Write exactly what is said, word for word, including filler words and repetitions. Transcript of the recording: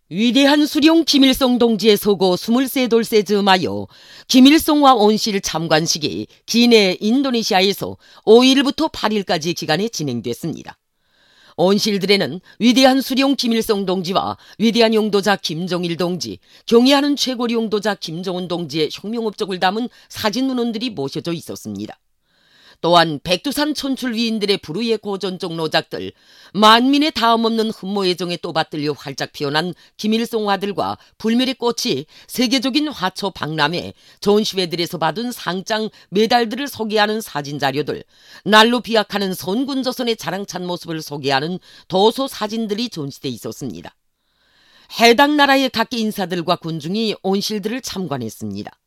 위대한 수령 김일성 동지의 소고 스물세 돌세 즈음하여 김일성과 온실 참관식이 기내 인도네시아에서 오일부터 팔일까지 기간에 진행됐습니다. 온실들에는 위대한 수령 김일성 동지와 위대한 용도자 김정일 동지, 경애하는 최고리 용도자 김정은 동지의 혁명 업적을 담은 사진 문헌들이 모셔져 있었습니다. 또한 백두산 촌출 위인들의 불후의 고전적 노작들, 만민의 다음없는 흠모의 정에 또 받들려 활짝 피어난 김일성 화들과 불멸의 꽃이 세계적인 화초 박람회, 전시회들에서 받은 상장 메달들을 소개하는 사진 자료들, 날로 비약하는 선군조선의 자랑찬 모습을 소개하는 도서 사진들이 전시돼 있었습니다. 해당 나라의 각기 인사들과 군중이 온실들을 참관했습니다.